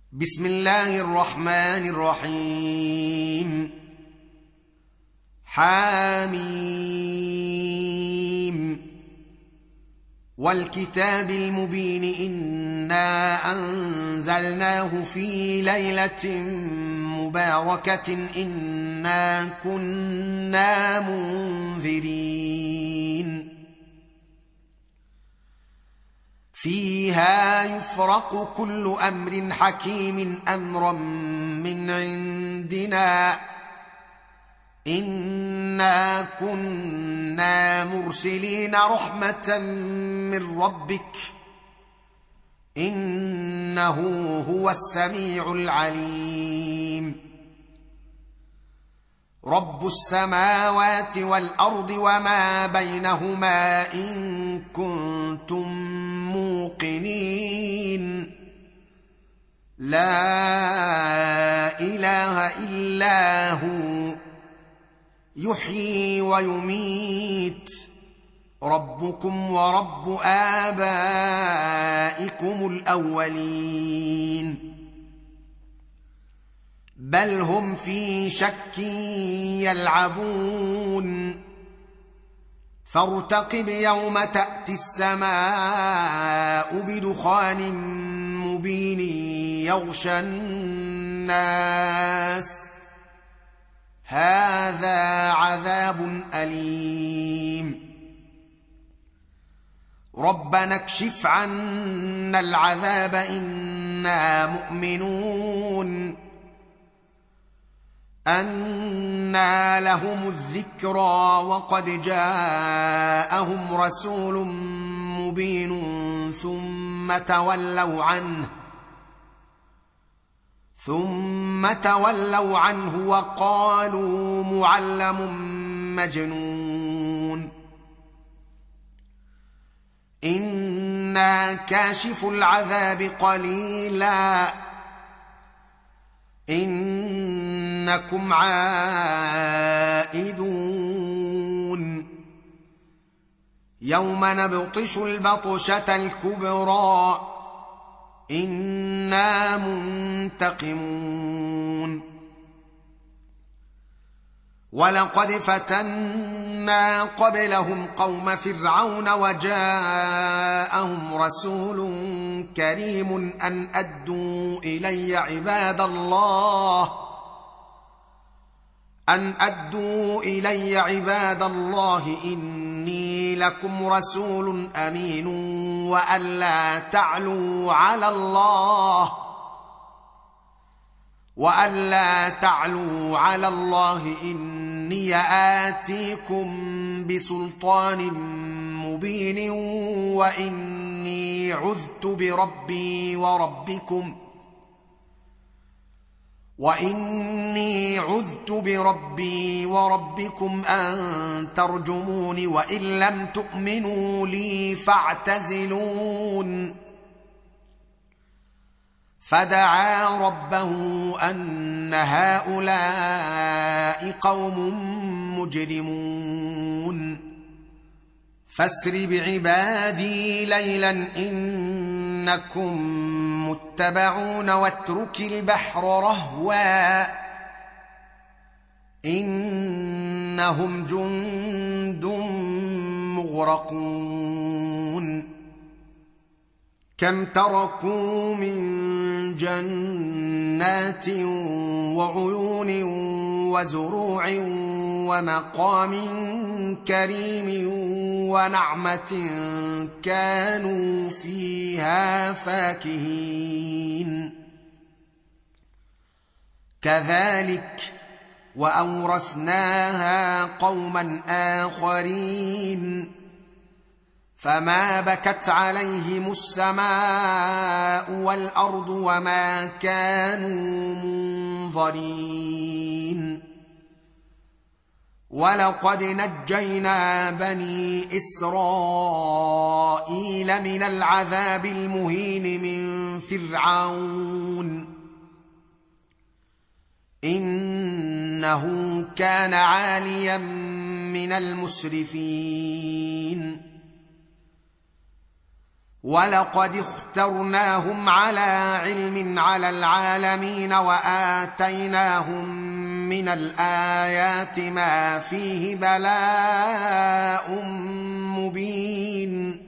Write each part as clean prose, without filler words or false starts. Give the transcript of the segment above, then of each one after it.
بسم الله الرحمن الرحيم. حاميم والكتاب المبين إنا أنزلناه في ليلة مباركة إنا كنا منذرين فيها يفرق كل أمر حكيم أمرا من عندنا إنا كنا مرسلين رحمة من ربك إنه هو السميع العليم. رب السماوات والأرض وما بينهما إن كنتم موقنين لا إله إلا هو يحيي ويميت ربكم ورب آبائكم الأولين بل هم في شك يلعبون فارتقب يوم تأتي السماء بدخان مبين يغشى الناس هذا عذاب أليم. ربنا اكشف عنا العذاب إنا مؤمنون أنى لهم الذكرى وقد جاءهم رسول مبين ثم تولوا عنه وقالوا معلم مجنون إنا كاشف العذاب قليلا إنكم عائدون يوم نبطش البطشة الكبرى إنا منتقمون ولقد فتنا قبلهم قوم فرعون وجاءهم رسول كريم أن أدوا إلي عباد الله إني لكم رسول أمين وألا تعلوا على الله إني آتيكم بسلطان مبين وإني عذت بربي وربكم أن ترجمون وإن لم تؤمنوا لي فاعتزلون فدعا ربه أن هؤلاء قوم مجرمون فاسر بعبادي ليلا إنكم متبعون واترك البحر رهوا إنهم جند مغرقون كم تركوا من جنات وعيون وزروع ومقام كريم ونعمة كانوا فيها فاكهين كذلك وأورثناها قوما آخرين فما بكت عليهم السماء والأرض وما كانوا منظرين ولقد نجينا بني إسرائيل من العذاب المهين من فرعون إنه كان عاليا من المسرفين ولقد اخترناهم على علم على العالمين وآتيناهم من الآيات ما فيه بلاء مبين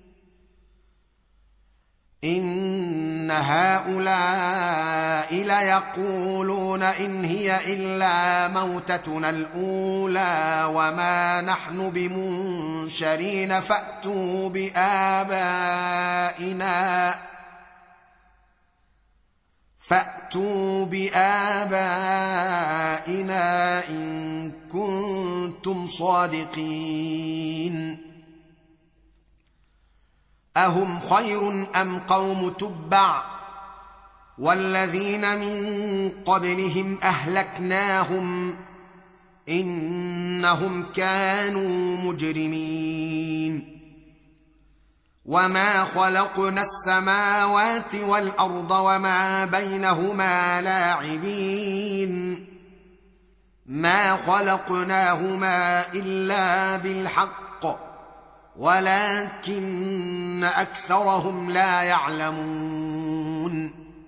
إن هؤلاء ليقولون إن هي إلا موتتنا الأولى وما نحن بمنشرين فأتوا بآبائنا إن كنتم صادقين أهم خير أم قوم تبع والذين من قبلهم أهلكناهم إنهم كانوا مجرمين وما خلقنا السماوات والأرض وما بينهما لاعبين ما خلقناهما إلا بالحق ولكن أكثرهم لا يعلمون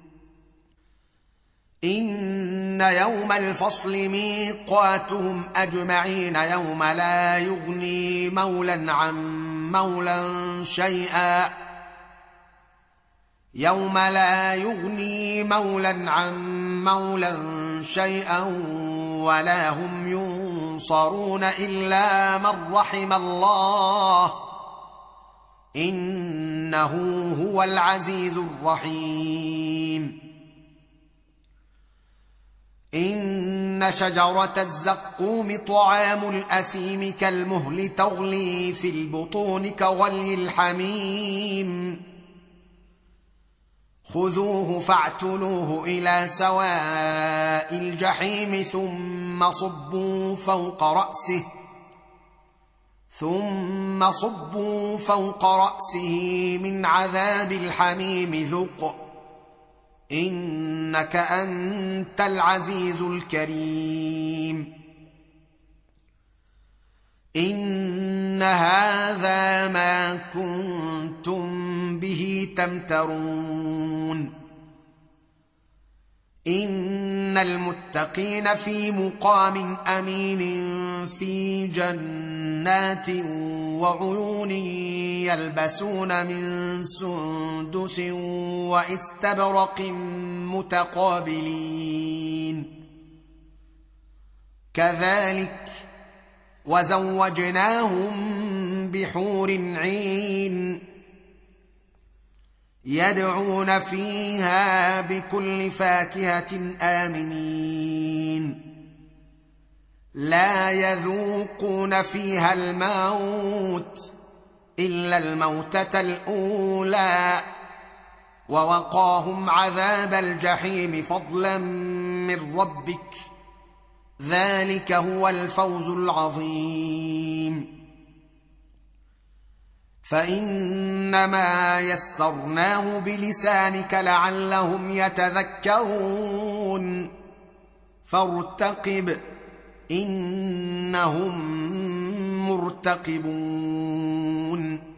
إن يوم الفصل ميقاتهم أجمعين يوم لا يغني مولى عن مولى شيئا ولا هم ينصرون إلا من رحم الله إنه هو العزيز الرحيم إن شجرة الزقوم طعام الأثيم كالمهل تغلي في البطون كغلي الحميم خذوه فاعتلوه إلى سواء الجحيم ثم صبوا فوق رأسه من عذاب الحميم ذق إنك أنت العزيز الكريم إن هذا ما كنتم به تمترون إن المتقين في مقام أمين في جنات وعيون يلبسون من سندس واستبرق متقابلين كذلك وزوجناهم بحور عين يدعون فيها بكل فاكهة آمنين لا يذوقون فيها الموت إلا الموتة الأولى ووقاهم عذاب الجحيم فضلا من ربك ذلك هو الفوز العظيم فإنما يسرناه بلسانك لعلهم يتذكرون فارتقب إنهم مرتقبون